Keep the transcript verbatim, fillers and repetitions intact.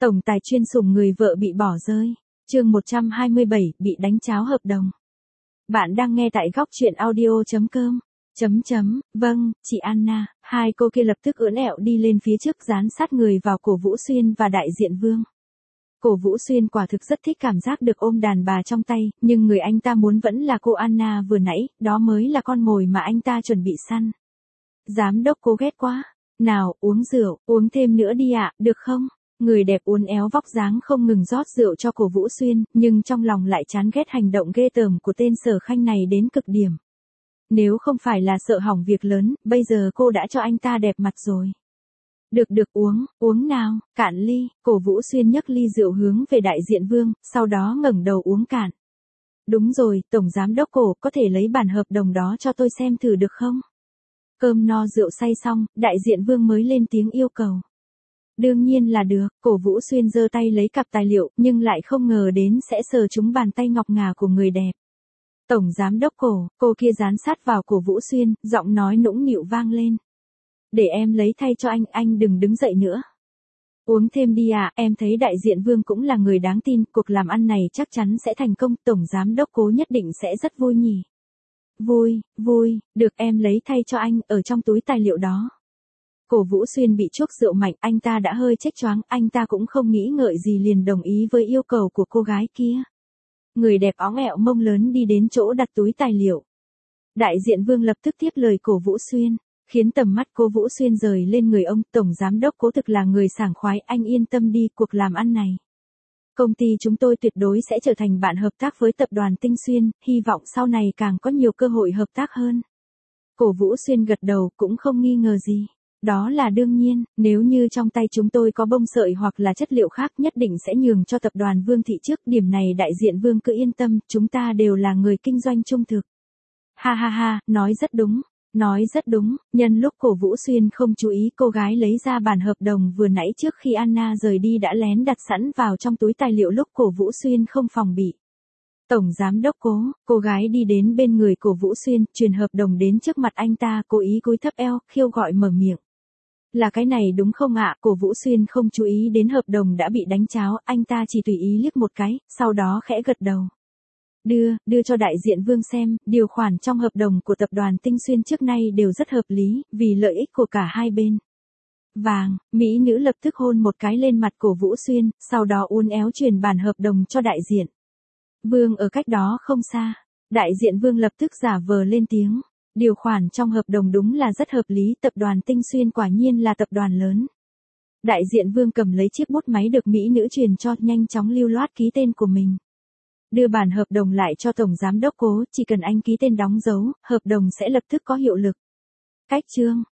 Tổng tài chuyên sủng người vợ bị bỏ rơi. Chương một trăm hai mươi bảy, bị đánh tráo hợp đồng. Bạn đang nghe tại góc truyện audio chấm com. Chấm chấm, vâng, chị Anna. Hai cô kia lập tức ưỡn ẹo đi lên phía trước dán sát người vào cổ Vũ Xuyên và đại diện Vương. Cổ Vũ Xuyên quả thực rất thích cảm giác được ôm đàn bà trong tay, nhưng người anh ta muốn vẫn là cô Anna vừa nãy, đó mới là con mồi mà anh ta chuẩn bị săn. Giám đốc cô ghét quá. Nào, uống rượu, uống thêm nữa đi ạ, được không? Người đẹp uốn éo vóc dáng không ngừng rót rượu cho cổ Vũ Xuyên, nhưng trong lòng lại chán ghét hành động ghê tởm của tên Sở Khanh này đến cực điểm. Nếu không phải là sợ hỏng việc lớn, bây giờ cô đã cho anh ta đẹp mặt rồi. Được được uống, uống nào, cạn ly, cổ Vũ Xuyên nhấc ly rượu hướng về đại diện Vương, sau đó ngẩng đầu uống cạn. Đúng rồi, Tổng Giám đốc Cổ, có thể lấy bản hợp đồng đó cho tôi xem thử được không? Cơm no rượu say xong, đại diện Vương mới lên tiếng yêu cầu. Đương nhiên là được, cổ Vũ Xuyên giơ tay lấy cặp tài liệu, nhưng lại không ngờ đến sẽ sờ trúng bàn tay ngọc ngà của người đẹp. Tổng Giám đốc Cổ, cô kia dán sát vào cổ Vũ Xuyên, giọng nói nũng nịu vang lên. Để em lấy thay cho anh, anh đừng đứng dậy nữa. Uống thêm đi à, em thấy đại diện Vương cũng là người đáng tin, cuộc làm ăn này chắc chắn sẽ thành công, Tổng Giám đốc Cố nhất định sẽ rất vui nhỉ. Vui, vui, được em lấy thay cho anh, ở trong túi tài liệu đó. Cổ Vũ Xuyên bị chuốc rượu mạnh, anh ta đã hơi chết choáng, anh ta cũng không nghĩ ngợi gì liền đồng ý với yêu cầu của cô gái kia. Người đẹp óng ẹo mông lớn đi đến chỗ đặt túi tài liệu. Đại diện Vương lập tức tiếp lời cổ Vũ Xuyên, khiến tầm mắt cô Vũ Xuyên rời lên người ông. Tổng Giám đốc Cố thực là người sảng khoái, anh yên tâm đi, cuộc làm ăn này. Công ty chúng tôi tuyệt đối sẽ trở thành bạn hợp tác với tập đoàn Tinh Xuyên, hy vọng sau này càng có nhiều cơ hội hợp tác hơn. Cổ Vũ Xuyên gật đầu, cũng không nghi ngờ gì. Đó là đương nhiên, nếu như trong tay chúng tôi có bông sợi hoặc là chất liệu khác nhất định sẽ nhường cho tập đoàn Vương Thị trước, điểm này đại diện Vương cứ yên tâm, chúng ta đều là người kinh doanh trung thực. Ha ha ha, nói rất đúng, nói rất đúng, nhân lúc cổ Vũ Xuyên không chú ý, cô gái lấy ra bản hợp đồng vừa nãy trước khi Anna rời đi đã lén đặt sẵn vào trong túi tài liệu lúc cổ Vũ Xuyên không phòng bị. Tổng Giám đốc Cố, cô gái đi đến bên người cổ Vũ Xuyên, truyền hợp đồng đến trước mặt anh ta, cố ý cúi thấp eo, khiêu gọi mở miệng. Là cái này đúng không ạ? Cổ Vũ Xuyên không chú ý đến hợp đồng đã bị đánh tráo, anh ta chỉ tùy ý liếc một cái, sau đó khẽ gật đầu. Đưa, đưa cho đại diện Vương xem, điều khoản trong hợp đồng của tập đoàn Tinh Xuyên trước nay đều rất hợp lý, vì lợi ích của cả hai bên. Vàng, mỹ nữ lập tức hôn một cái lên mặt cổ Vũ Xuyên, sau đó uốn éo truyền bản hợp đồng cho đại diện Vương ở cách đó không xa. Đại diện Vương lập tức giả vờ lên tiếng. Điều khoản trong hợp đồng đúng là rất hợp lý, tập đoàn Tinh Xuyên quả nhiên là tập đoàn lớn. Đại diện Vương cầm lấy chiếc bút máy được mỹ nữ truyền cho, nhanh chóng lưu loát ký tên của mình. Đưa bản hợp đồng lại cho Tổng Giám đốc Cố, chỉ cần anh ký tên đóng dấu, hợp đồng sẽ lập tức có hiệu lực. Cách chương,